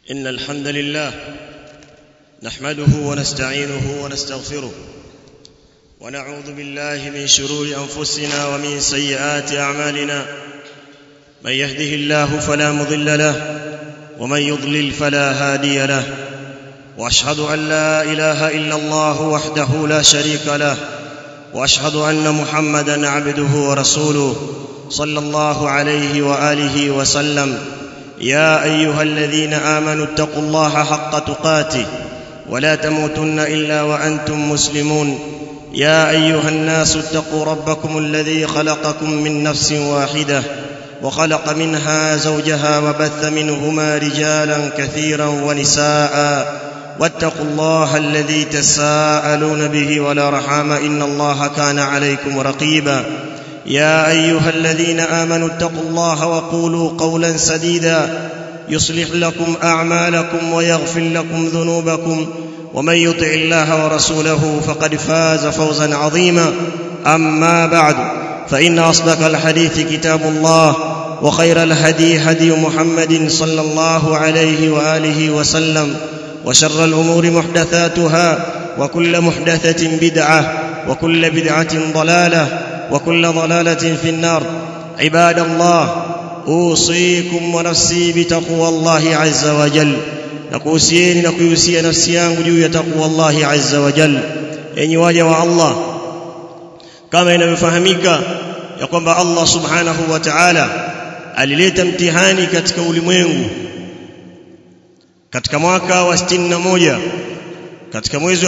إن الحمد لله نحمده ونستعينه ونستغفره ونعوذ بالله من شرور أنفسنا ومن سيئات أعمالنا. من يهده الله فلا مضل له ومن يضلل فلا هادي له، وأشهد أن لا إله إلا الله وحده لا شريك له، وأشهد أن محمدًا عبده ورسوله صلى الله عليه وآله وسلم. يا أيها الذين آمنوا اتقوا الله حق تقاته ولا تموتن إلا وأنتم مسلمون. يا أيها الناس اتقوا ربكم الذي خلقكم من نفس واحدة وخلق منها زوجها وبث منهما رجالا كثيرا ونساء، واتقوا الله الذي تساءلون به والأرحام إن الله كان عليكم رقيبا. يا أيها الذين آمنوا اتقوا الله وقولوا قولا سديدا يصلح لكم أعمالكم ويغفر لكم ذنوبكم، ومن يطع الله ورسوله فقد فاز فوزا عظيما. أما بعد، فإن أصدق الحديث كتاب الله، وخير الهدي هدي محمد صلى الله عليه وآله وسلم، وشر الأمور محدثاتها، وكل محدثة بدعة، وكل بدعة ضلالة، وكل ضلالة في النار. عباد الله، أوصيكم ونفسي بتقوى الله عز وجل. نكوسيني نكوسي نفسي yangu juu ya taqwa Allah azza wa jalla. Enyi waja wa Allah, kama inavyofahamika ya kwamba Allah subhanahu wa ta'ala alileta mtihani katika ulimwengu katika mwaka wa 61 katika mwezi wa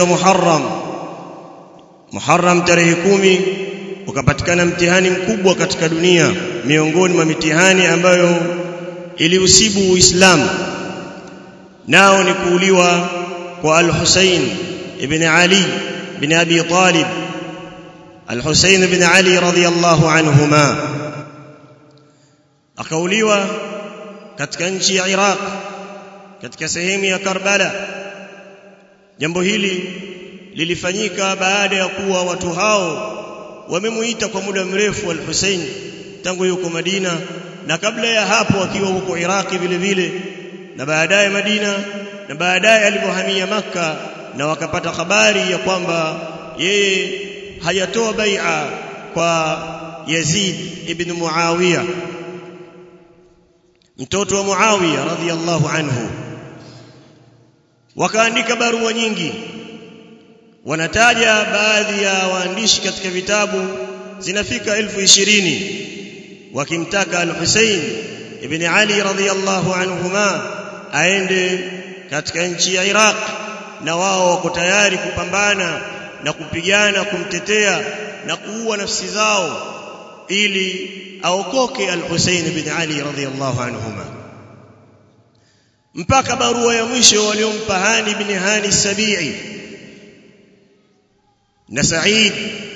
Muharram tarehe 10 ukapatikana mtihani mkubwa katika dunia, miongoni mwa mitihani ambayo iliusibu Uislamu, nao ni kuuliwa kwa Al-Husayn ibn Ali ibn Abi Talib. Al-Husayn ibn Ali radhiyallahu anhuma akauliwa katika nchi ya Iraq, katika sehemu ya Karbala. Jambo hili lilifanyika baada ya kuwa watu hao wamemuita kwa muda mrefu Al-Husayn tangu yuko Madina, na kabla ya hapo akiwa huko Iraki vile vile, na baadaye Madina, na baadaye alipohamia Makka, na wakapata habari ya kwamba yeye hayatoa bai'a kwa Yazid ibn Muawiya, mtoto wa Muawiya radhiyallahu anhu. Wakaandika barua nyingi, wanataja baadhi ya waandishi katika vitabu zinafika 20,000 wakimtaka Al-Husayn ibn Ali radhiyallahu anhuma aende katika nchi ya Iraq, na wao wako tayari kupambana na kupigana kumtetea na kuua nafsi zao ili aokoke Al-Husayn ibn Ali radhiyallahu anhuma, mpaka barua ya mwisho waliompa Hani ibn Hani Sabi'i na Said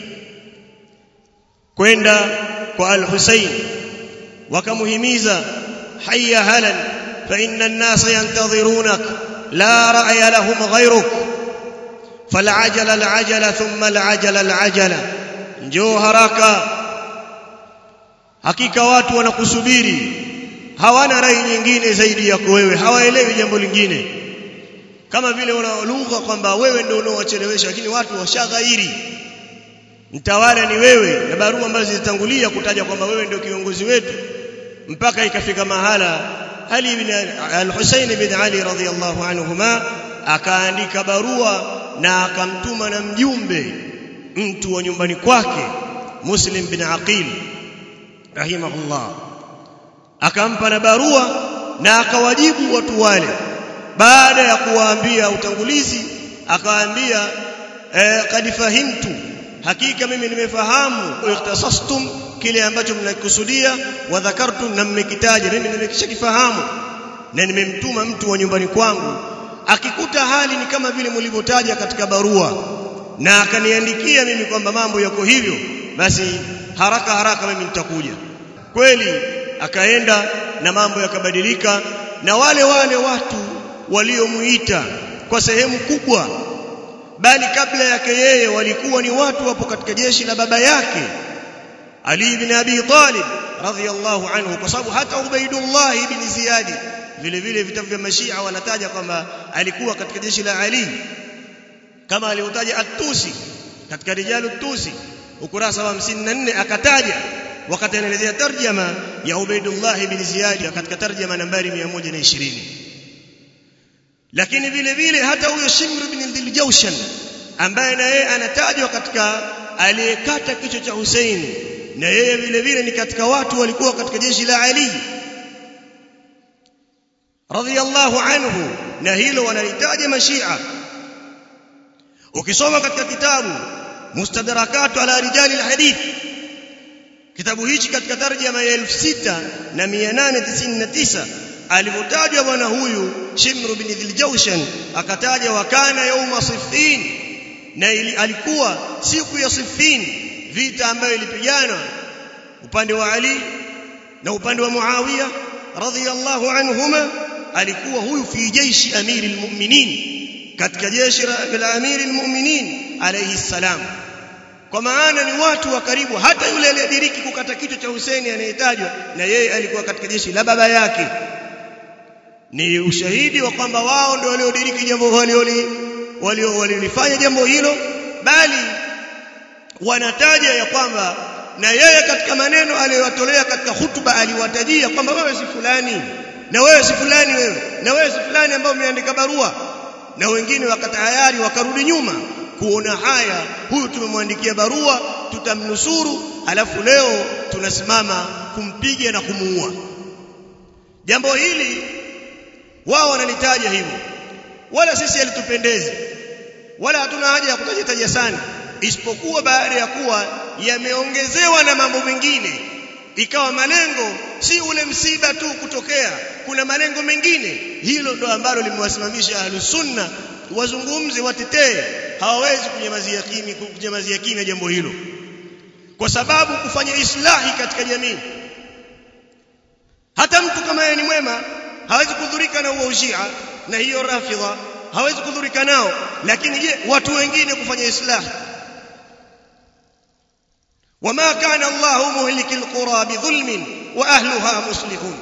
kwenda kwa Al-Husayn, wakamuhimiza hayya halan fa inna an-nasa yantadhirunak la ra'ya lahum ghayruk fal'ajala al-ajala thumma al-ajala al-ajala, njoo haraka, hakika watu wanakusubiri, hawana rai nyingine zaidi yako wewe, hawaelewi jambo lingine, kama vile wanaolugha kwamba wewe ndio unaowachelewesha, lakini watu washaghairi, mtawala ni wewe, na barua ambazo zilitangulia kutaja kwamba wewe ndio kiongozi wetu, mpaka ikafika mahala Ali ibn Al-Husayn ibn Ali radhiyallahu anhuma akaandika barua na akamtuma na mjumbe, mtu wa nyumbani kwake, Muslim bin Aqil rahimahullah, akampa na barua na akawajibu watu wale. Baada ya kuwaambia utangulizi, akawaambia qad fahimtu, hakika mimi nimefahamu, ikhtasastum, kile ambacho mnakikusudia, wa dhakartum, na mmekitaja, mimi nimekishakifahamu, na nimemtuma mtu wa nyumbani kwangu, akikuta hali ni kama vile mlivyotaja katika barua, na akaniandikia mimi kwamba mambo yako hivyo, basi haraka mimi nitakuja. Kweli akaenda na mambo yakabadilika, na wale watu waliomuita kwa sehemu kubwa, bali kabla yake yeye walikuwa ni watu wapo katika jeshi la baba yake Ali ibn Abi Talib radhiyallahu anhu, kwa sababu hata Ubaidullah ibn Ziyad vile vile vitabu vya mashia wanataja kwamba alikuwa katika jeshi la Ali, kama alivyotaja At-Tusi katika Rijalu At-Tusi ukurasa wa 54 akataja wakati anaelezea tarjama ya Ubaydullah ibn Ziyad katika tarjama nambari 120. Lakini vile vile hata huyo Shimr ibn Dhiljawshan ambaye na yeye anatajwa katika aliyekata kichwa cha Hussein, na yeye vile vile ni katika watu walikuwa katika jeshi la Ali radhiyallahu anhu, na hilo wanalitaja mashia. Ukisoma katika kitabu Mustadrakatu ala rijali alhadith, kitabu hichi katika tarjama ya 6899 alipotajwa bwana huyu Shimr bin Dhiljawshan akataja wakana yauma Siffin, na alikuwa siku ya Siffin, vita ambayo ilipigana upande wa Ali na upande wa Muawiya radhiyallahu anhuma. Alikuwa huyu fi jaishi amiri almu'minin, katika jeshi la amiri almu'minin alayhi salam, kwa maana ni watu wa karibu. Hata yule aliyediriki kukata kichwa cha Hussein anayetajwa, na yeye alikuwa katika jeshi la baba yake. Ni ushahidi wa kwamba wao ndio waliodiriki jambo waliolifanya jambo hilo, bali wanataja ya kwamba na yeye katika maneno aliyowatolea katika hutuba aliwatajia kwamba wewe si fulani na wewe si fulani, wewe na wewe si fulani ambao umeandika barua, na wengine wakatayari wakarudi nyuma kuona haya, huyu tumemwandikia barua tutamnusuru, alafu leo tunasimama kumpiga na kumuua. Jambo hili wao wanalitaja hivyo, wala sisi alitupendeze, wala hatuna haja ya kutajataja sana, isipokuwa baada ya kuwa yameongezewa na mambo mengine, ikawa malengo si ule msiba tu kutokea, kuna malengo mengine. Hilo ndo ambalo limewasimamisha Ahlus Sunna wazungumze, watetee. Hawawezi kunyamazia kimya jambo hilo, kwa sababu kufanya islahi katika jamii, hata mtu kama yeye ni mwema hawezi kudhurika na huo ushia na hiyo rafidha, hawezi kudhurika nao. Lakini je, watu wengine kufanya islahi? wama kana Allahu muhlikil qura bidhulmin wa ahluha muslihun.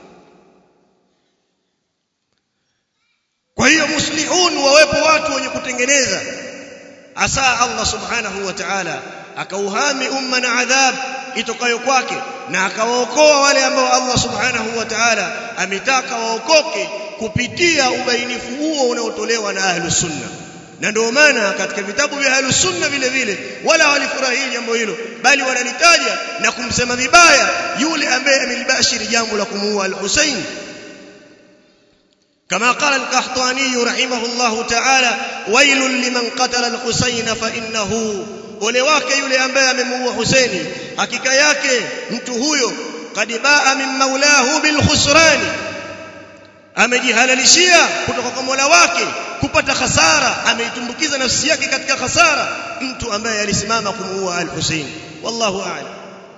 Kwa hiyo muslihun, wawepo watu wenye kutengeneza. Asa Allah subhanahu wa ta'ala akauhami umma na adhab itokayo kwake, na akawaokoa wale ambao Allah subhanahu wa ta'ala ametaka waokoke kupitia ubainifu huo unaotolewa na Ahlus Sunna. Na ndio maana katika vitabu vya Ahlus Sunna vile vile wala walifurahia jambo hilo, bali wanalitaja na kumsema vibaya yule ambaye amelibashiri jambo la kumuua al-Husayn. Kama qala al-Qahtani rahimahullahu ta'ala, wailun liman qatala al-Husayn fa innahu, ole wake yule ambaye amemuua Husaini, hakika yake mtu huyo qad baa min maulahu bil khusrani, amejihalalishia kutoka kwa Mola wake kupata hasara, ameitumbukiza nafsi yake katika hasara, mtu ambaye alisimama kumuua al-Husayn. Wallahu a'lam.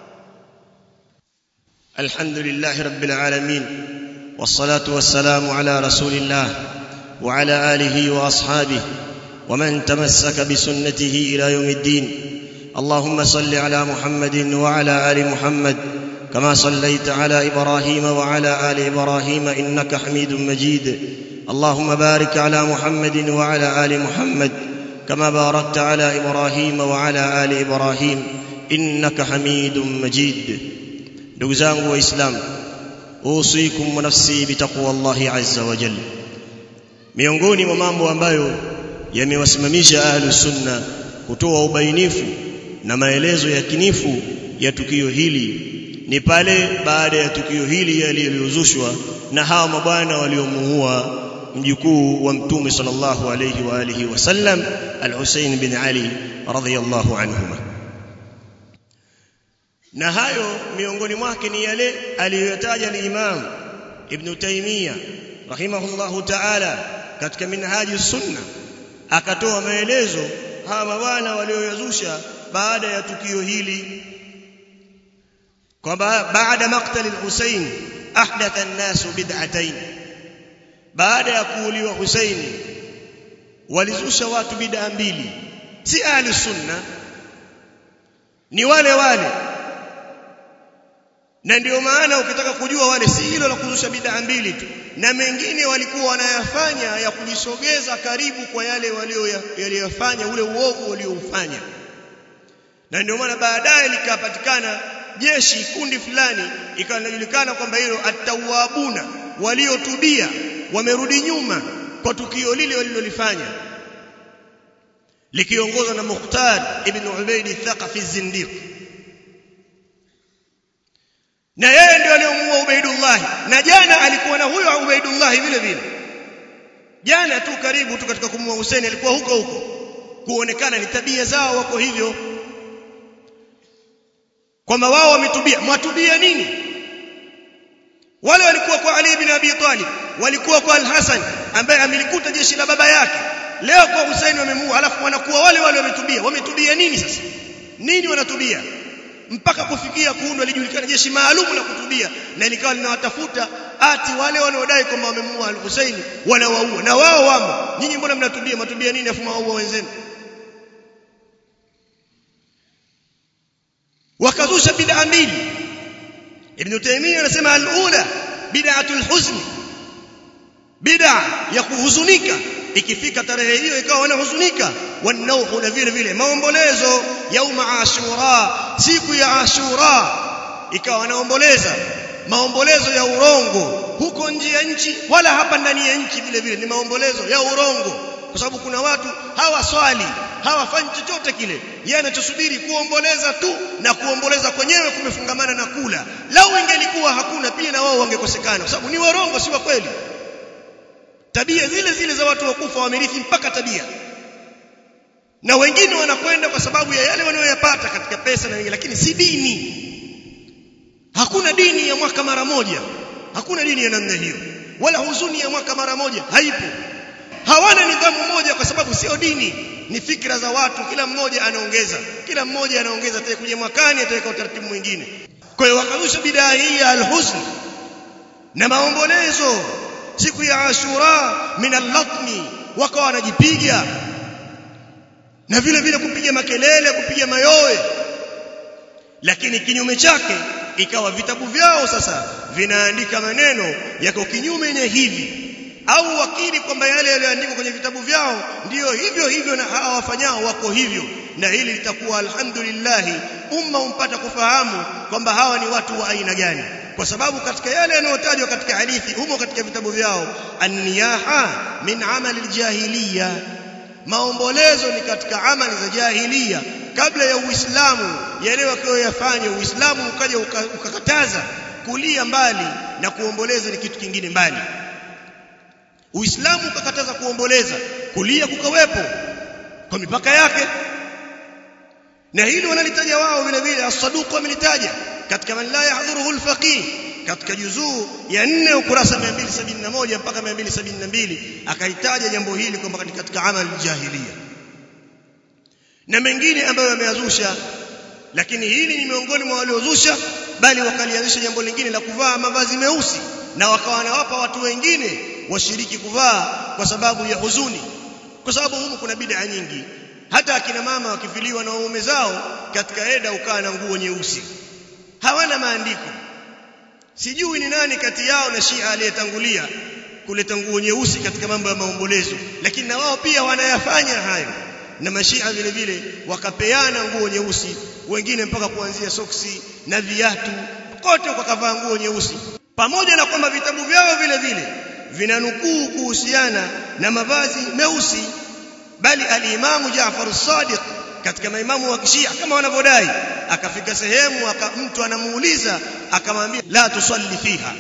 Alhamdulillahi rabbil alamin, wassalatu wassalamu ala rasulillah wa ala alihi wa ashabihi wa man tamassaka bi sunnatihi ila yawmiddin. Allahumma salli ala Muhammadin wa ala ali Muhammad كما صليت على إبراهيم وعلى آل إبراهيم إنك حميد مجيد. اللهم بارك على محمد وعلى آل محمد كما باركت على إبراهيم وعلى آل إبراهيم إنك حميد مجيد. دوزان وإسلام، أوصيكم ونفسي بتقوى الله عز وجل. miongoni mwa mambo ambayo yamewasimamisha Ahlus Sunna kutoa ubainifu na maelezo yakinifu ya tukio hili ni pale baada ya tukio hili yaliyozushwa na hawa mabwana waliomuua mjukuu wa Mtume sallallahu alayhi wa alihi wasallam al-Husayn bin Ali radhiyallahu anhuma. Na hayo miongoni mwake ni yale aliyotaja al-Imam Ibn Taymiyyah rahimahullahu ta'ala katika Minhajus Sunna, akatoa maelezo hawa mabwana walioyazusha baada ya tukio hili kwamba baada maqtal al-Husayn ahdatha an-nas bid'atayn, baada ya kuuliwa Husayn walizusha watu bid'a mbili. Si ahli sunna, ni wale Na ndio maana ukitaka kujua wale si hilo la kuzusha bid'a mbili tu, na mengine walikuwa wanayafanya ya kujisogeza karibu kwa yale waliyofanya, ule uovu walioufanya. Na ndio maana baadaye likapatikana jeshi, kundi fulani ikawa linajulikana kwamba hilo at-tawwabuna, waliotubia, wamerudi nyuma kwa tukio lile walilolifanya, likiongozwa na Mukhtar ibn Ubayd al-Thaqafi az-Zindiq. Na yeye ndio aliyomuua Ubaydullah, na jana alikuwa na huyo Ubaydullah vile vile. Jana tu karibu tu katika kumuua Hussein alikuwa huko kuonekana ni tabia zao wako hivyo, kwamba wao wametubia. Mwatubia nini? Wale walikuwa kwa Ali ibn Abi Talib, walikuwa kwa Al-Hasan ambaye amelikuta jeshi la baba yake, leo kwa Hussein wamemuua, alafu wanakuwa wale wametubia. Wametubia nini sasa? Nini wanatubia? Mpaka kufikia kuundwa lijulikana jeshi maalum la kutubia, na likawa linawatafuta ati wale wanaodai kwamba wamemuua Al-Hussein wanawaua, na wao wamo. Nyinyi mbona mnatubia? Matubia nini afu mwaua wenzenu? Wakazusha bid'a mbili. Ibn Taymiyyah anasema al-ula bid'atul huzn, bid'a ya kuhuzunika. Ikifika tarehe hiyo ikawa wanahuzunika. Wanauhu, na vile vile maombolezo yauma Ashura, siku ya Ashura ikawa wanaomboleza, maombolezo ya urongo huko nje ya nchi wala hapa ndani ya nchi vile vile ni maombolezo ya urongo, kwa sababu kuna watu hawaswali, hawafanyi chochote kile, yeye anachosubiri kuomboleza tu, na kuomboleza kwenyewe kumefungamana na kula. Lau ingelikuwa hakuna pia na wao wangekosekana, kwa sababu ni warongo, si wa kweli. Tabia zile za watu wakufa wamerithi mpaka tabia, na wengine wanakwenda kwa sababu ya yale wanayoyapata katika pesa na wengine, lakini si dini. Hakuna dini ya mwaka mara moja, hakuna dini ya namna hiyo, wala huzuni ya mwaka mara moja haipo. Hawana nidhamu moja kwa sababu sio dini, ni fikra za watu, kila mmoja anaongeza atakuja mwakani ataweka utaratibu mwingine. Kwa hiyo wakazusha bid'a hii ya al-huzn na maombolezo siku ya Ashura min al-latmi, wakawa wanajipiga na vile vile kupiga makelele, kupiga mayowe. Lakini kinyume chake ikawa vitabu vyao sasa vinaandika maneno yako kinyume na hivi, au wakili kwamba yale yaliyoandikwa kwenye vitabu vyao ndiyo hivyo na hawa wafanyao wako hivyo. Na hili litakuwa alhamdulillah umma umpata kufahamu kwamba hawa ni watu wa aina gani, kwa sababu katika yale yanayotajwa katika hadithi humo katika vitabu vyao, an-niyaha min amali al-jahiliya, maombolezo ni katika amali za jahiliya kabla ya Uislamu. Yale wakiyoyafanya Uislamu ukaja ukakataza kulia mbali na kuomboleza ni kitu kingine mbali. Uislamu ukakataza kuomboleza, kulia kukawepo kwa mipaka yake, na hilo wanalitaja wao vile vile. As-Saduq wamelitaja katika man la yahdhuruhu al-faqih katika juzuu ya 4 ukurasa 271 mpaka 272, akaitaja jambo hili kwamba katika amali jahiliya na mengine ambayo yameyazusha. Lakini hili ni miongoni mwa waliozusha, bali wakalianzisha jambo lingine la kuvaa mavazi meusi, na wakawa wanawapa watu wengine washiriki kuvaa kwa sababu ya huzuni, kwa sababu humu kuna bid'a nyingi. Hata akina mama wakifiliwa na waume zao katika eda ukaa na nguo nyeusi, hawana maandiko. Sijui ni nani kati yao na Shia aliyetangulia kuleta nguo nyeusi katika mambo ya maombolezo, lakini na wao pia wanayafanya hayo. Na mashia vile vile wakapeana nguo nyeusi, wengine mpaka kuanzia soksi na viatu, kote wakavaa nguo nyeusi, pamoja na kwamba vitabu vyao vile vile vinanukuu kuhusiana na mavazi meusi. Bali al-Imam Jaafar as-Sadiq katika maimamu wa Kishia kama wanavyodai, akafika sehemu mtu anamuuliza, akamwambia la tusalli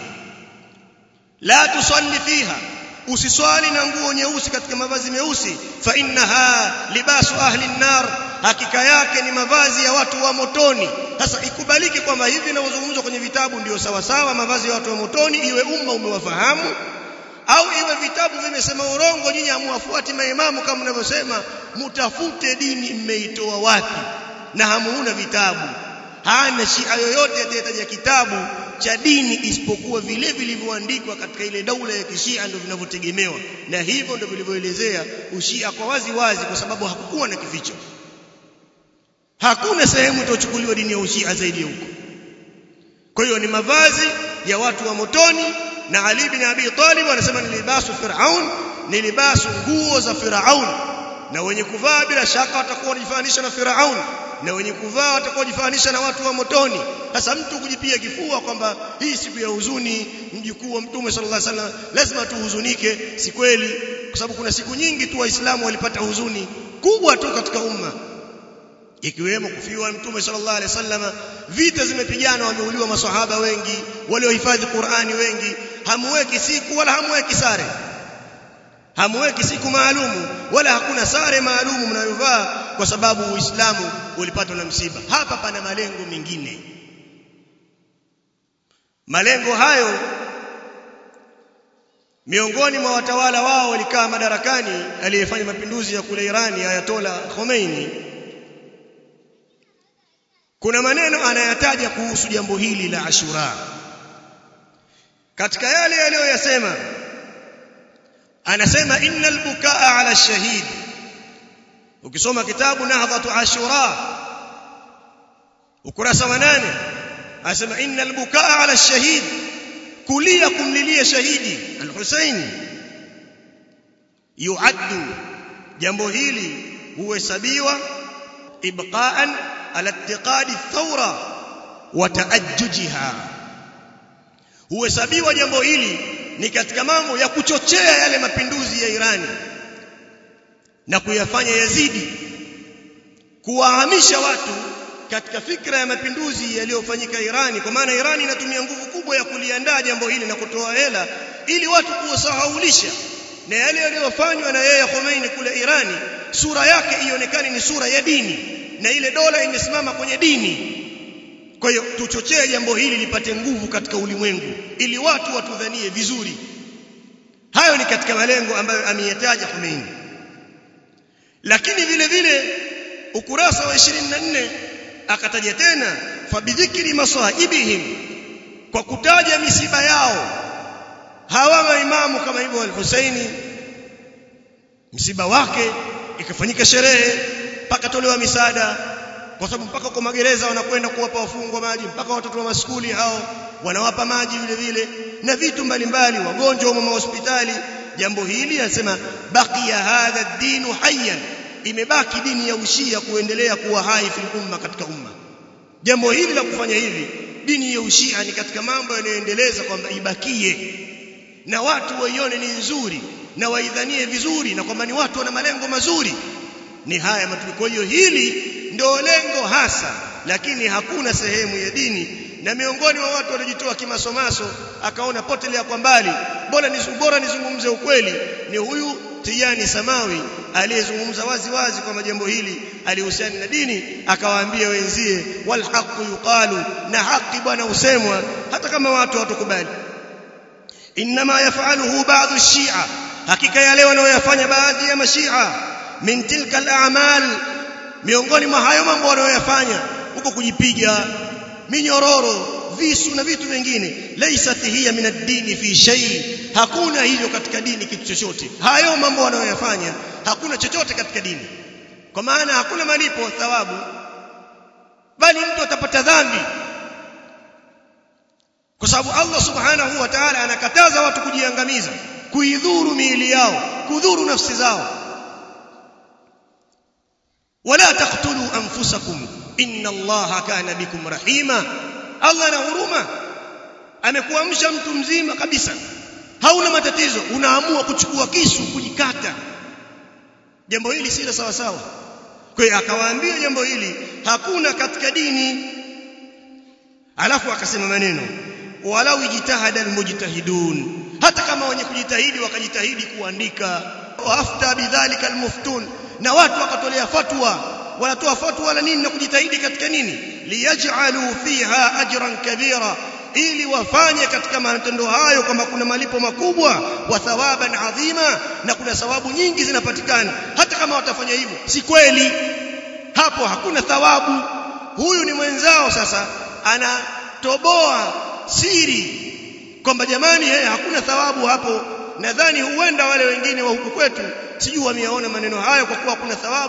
fiha, usiswali na nguo nyeusi katika mavazi meusi, fa innaha libasu ahli an-nar, hakika yake ni mavazi ya watu wa motoni. Sasa ikubaliki kwamba hivi vinavyozungumzwa kwenye vitabu ndio sawa sawa mavazi ya watu wa motoni, iwe umma umewafahamu, au iwe vitabu vimesema urongo, nyinyi hamuwafuati maimamu kama mnavyosema. Mutafute dini mmeitoa wapi, na hamuuna vitabu. Hana Shia yoyote atayetaja kitabu cha dini isipokuwa vile vilivyoandikwa katika ile daula ya Kishia ndio vinavyotegemewa, na hivyo ndio vilivyoelezea ushia kwa wazi wazi, kwa sababu hakukuwa na kificho. Hakuna sehemu itochukuliwa dini ya ushia zaidi ya huko. Kwa hiyo ni mavazi ya watu wa motoni, na Ali bin Abi Talib anasema ni libasu Firaun, ni libasu nguo za Firaun, na wenye kuvaa bila shaka watakuwa wanajifanisha na Firaun, na wenye kuvaa watakuwa wanajifanisha na watu wa motoni. Sasa mtu kujipia kifua kwamba hii siku ya huzuni, mjukuu wa Mtume sallallahu alaihi wasallam lazima tuhuzunike, si kweli, kwa sababu kuna siku nyingi tu waislamu walipata huzuni kubwa tu katika umma, ikiwemo kufiwa Mtume sallallahu alaihi wasallam, vita zimepigana, wameuliwa maswahaba wengi, waliohifadhi Qur'ani wengi. Hamweki siku wala hamweki sare, hamweki siku maalumu wala hakuna sare maalumu mnayovaa, kwa sababu Uislamu ulipatwa na msiba. Hapa pana malengo mengine. Malengo hayo, miongoni mwa watawala wao walikaa madarakani aliyefanya mapinduzi ya kule Irani, Ayatollah Khomeini, kuna maneno anayataja kuhusu jambo hili la Ashura. Katika yale aliyoyasema, anasema innal bukaa ala shahid. Ukisoma kitabu Nahdhatu Ashura ukurasa wa 8, anasema innal bukaa ala shahid, kulia kumlilia shahidi al-Husaini, yuaddu, jambo hili huhesabiwa ibqaan ala ittiqadi thawra wa taajjujiha, huhesabiwa jambo hili ni katika mambo ya kuchochea yale mapinduzi ya Irani na kuyafanya yazidi, kuwahamisha watu katika fikra ya mapinduzi yaliyofanyika Irani. Kwa maana Irani inatumia nguvu kubwa ya kuliandaa jambo hili na kutoa hela ili watu kuwasahaulisha, na yale yaliyofanywa na yeye Khomeini kule Irani, sura yake ionekane ni sura ya dini, na ile dola imesimama kwenye dini. Kwa hiyo tuchochee jambo hili lipate nguvu katika ulimwengu ili watu watudhanie vizuri. Hayo ni katika malengo ambayo ameyataja Khomeini. Lakini vile vile ukurasa wa 24 akataja tena fabidhikri masaibihim, kwa kutaja misiba yao hawa maimamu kama hivyo al-Husaini, msiba wake ikafanyika sherehe mpaka tolewa misaada, kwa sababu mpaka kwa magereza wanakwenda kuwapa wafungwa maji, mpaka watoto wa maskuli hao wanawapa maji vile vile, na vitu mbalimbali, wagonjwa wa hospitali. Jambo hili anasema baqiya hadha ad-din hayyan, imebaki dini ya Ushia kuendelea kuwa hai fil umma, katika umma. Jambo hili la kufanya hivi, dini ya Ushia ni katika mambo yanayoendeleza kwamba ibakie na watu waione ni nzuri na waidhanie vizuri, na kwamba ni watu wana malengo mazuri. Ni haya matukio. Kwa hiyo hili ndio lengo hasa, lakini hakuna sehemu ya dini. Na miongoni mwa watu waliojitoa kimasomaso akaona potelea kwa mbali, bora nizungumze ukweli, ni huyu Tijani Samawi aliyezungumza wazi wazi kwamba jambo hili alihusiana na dini, akawaambia wenzie wal haqqu yuqalu, na haki bwana usemwa hata kama watu hawatukubali. Inma yafaluhu ba'dhu shia, hakika yale wanayoyafanya baadhi ya mashia, min tilka al-a'mal, miongoni mwa hayo mambo wanayoyafanya huko, kujipiga minyororo, visu na vitu vingine, laysat hiya min ad-din fi shay, hakuna hivyo katika dini kitu chochote. Hayo mambo wanayoyafanya hakuna chochote katika dini, kwa maana hakuna malipo thawabu, bali mtu atapata dhambi, kwa sababu Allah subhanahu wa ta'ala anakataza watu kujiangamiza, kuidhuru miili yao, kudhuru nafsi zao. wala taqtulu anfusakum inna Allaha kana bikum rahima, Allah ana huruma. Amekuamsha mtu mzima kabisa, hauna matatizo, unaamua kuchukua kisu kujikata. Jambo hili si sawa sawa. Kwa hiyo akawaambia jambo hili hakuna katika dini. Alafu akasema maneno walau ijtahada almujtahidun, hata kama wenye kujitahidi wakajitahidi kuandika, afta bidhalika almuftun, na watu wakatolea fatwa, wanatoa fatwa la nini na kujitahidi katika nini, liyaj'alu fiha ajran kabira, ili wafanye katika matendo hayo kama kuna malipo makubwa, wa thawaban adhima, na kuna thawabu nyingi zinapatikana hata kama watafanya hivyo. Si kweli, hapo hakuna thawabu. Huyu ni mwenzao sasa anatoboa siri kwamba jamani, hakuna thawabu hapo. Nadhani huenda wale wengine wa huku kwetu sijui wameona maneno hayo, kwa kuwa hakuna thawabu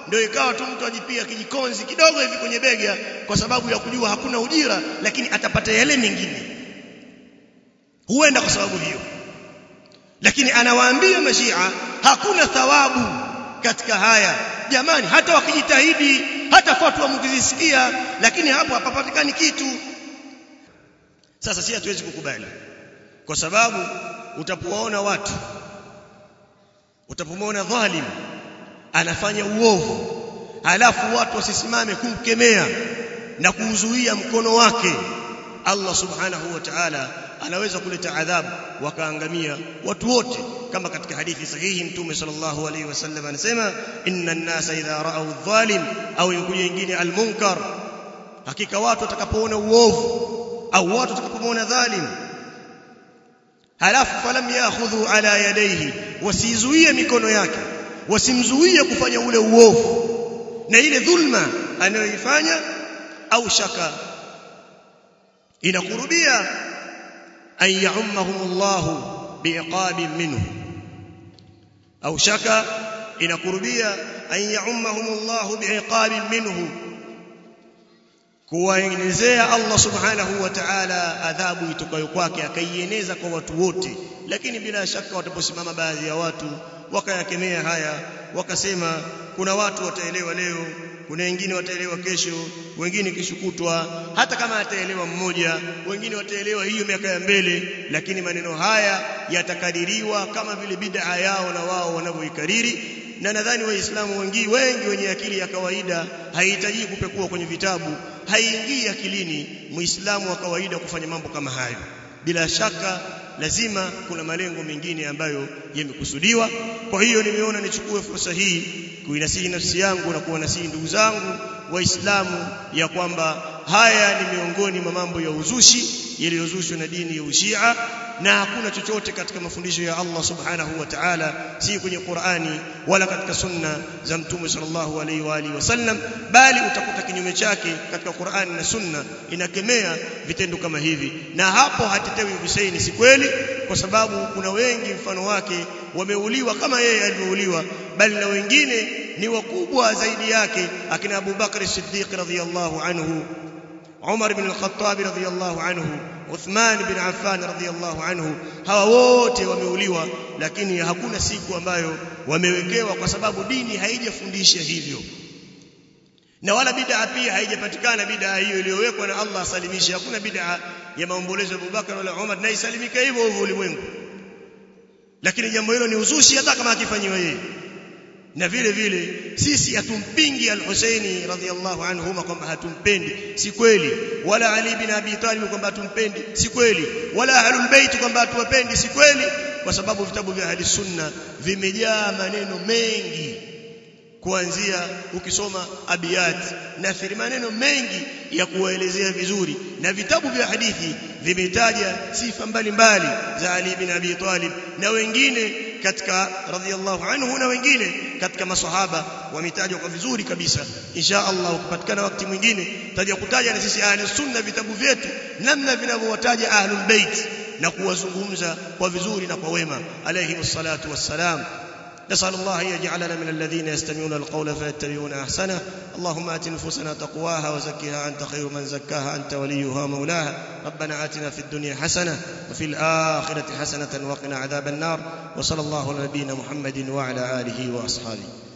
ndio ikawa tu mtu ajipia kijikonzi kidogo hivi kwenye bega kwa sababu ya kujua hakuna ujira, lakini atapata yale mengine, huenda kwa sababu hiyo. Lakini anawaambia Mashia hakuna thawabu katika haya jamani, hata wakijitahidi, hata fatwa mkizisikia, lakini hapo hapapatikani kitu. Sasa si hatuwezi kukubali, kwa sababu utapoona watu, utapomwona dhalim anafanya uovu, halafu watu wasisimame kumkemea na kuuzuia mkono wake, Allah subhanahu wa ta'ala anaweza kuleta adhabu wakaangamia watu wote, kama katika hadithi sahihi Mtume sallallahu alaihi wasallam anasema inna an-nasa idha ra'aw adh-dhalim au yukuja nyingine al-munkar, hakika watu watakapoona uovu au watu watakapoona dhalim, halafu falam ya'khudhu ala yadayhi, wasizuie mikono yake, wasimzuie kufanya ule uovu na ile dhulma anayoifanya, au shaka inakurubia an ya'ummahumullahu bi'iqabin minhu, au shaka inakurubia an ya'ummahumullahu bi'iqabin minhu, kuwaenezea Allah subhanahu wa ta'ala adhabu itokayo kwake, akaieneza kwa watu wote. Lakini bila shaka wataposimama baadhi ya watu wakayakemea haya, wakasema kuna watu wataelewa leo, kuna wengine wataelewa kesho, wengine kesho kutwa, hata kama ataelewa mmoja, wengine wataelewa hiyo miaka ya mbele, lakini maneno haya yatakadiriwa kama vile bid'a yao na wao wanavyoikariri. Na nadhani waislamu wengi wenye akili ya kawaida haihitaji kupekua kwenye vitabu, haingii akilini muislamu wa kawaida kufanya mambo kama hayo. Bila shaka lazima kuna malengo mengine ambayo yamekusudiwa. Kwa hiyo nimeona nichukue fursa hii kuinasihi nafsi yangu na kuwanasihi ndugu zangu waislamu ya kwamba haya ni miongoni mwa mambo ya uzushi yaliyozushwa na dini ya Ushia, na hakuna chochote katika mafundisho ya Allah subhanahu wa ta'ala, si kwenye Qur'ani wala katika sunna za Mtume sallallahu alaihi wa alihi wasallam, bali utakuta kinyume chake katika Qur'ani na sunna inakemea vitendo kama hivi. Na hapo hatetewi Husaini, si kweli, kwa sababu kuna wengi mfano wake wameuliwa kama yeye alivyouliwa, bali na wengine ni wakubwa zaidi yake, akina Abu Bakr as-Siddiq radhiyallahu anhu, Umar ibn al-Khattab radhiyallahu anhu, Uthman ibn Affan radhiyallahu anhu. Hawa wote wameuliwa, lakini hakuna siku ambayo wamewekewa, kwa sababu dini haijafundisha hivyo, na wala bid'a pia haijapatikana. Bid'a hiyo iliyowekwa na Allah asalimisha, hakuna bid'a ya maombolezo ya Abu Bakar wala Umar na isalimika hivyo hivyo ulimwengu, lakini jambo hilo ni uzushi hata kama akifanyiwa yeye. Na vile vile sisi hatumpingi al-Husaini radhiyallahu anhu kwamba hatumpendi, si kweli, wala Ali bin Abi Talib kwamba hatumpendi, si kweli, wala Ahlul Bait kwamba hatuwapendi, si kweli, kwa sababu vitabu vya Ahli Sunna vimejaa maneno mengi, kuanzia ukisoma abiyat na maneno mengi ya kuwaelezea vizuri, na vitabu vya hadithi vimetaja sifa mbalimbali za Ali bin Abi Talib na wengine katika radhiyallahu anhu, na wengine katika masahaba wametajwa kwa vizuri kabisa. Insha Allah ukipatikana wakati mwingine taja kutaja na sisi Ahli Sunna vitabu vyetu namna vinavyowataja Ahlul Bait na kuwazungumza kwa vizuri na kwa wema alayhi wassalatu wassalam. نسأل الله يجعلنا من الذين يستمعون القول فيتبعون أحسنه. اللهم آت نفوسنا تقواها وزكها أنت خير من زكاها أنت وليها مولاها. ربنا آتنا في الدنيا حسنة وفي الآخرة حسنة وقنا عذاب النار. وصلى الله على نبينا محمد وعلى آله وأصحابه.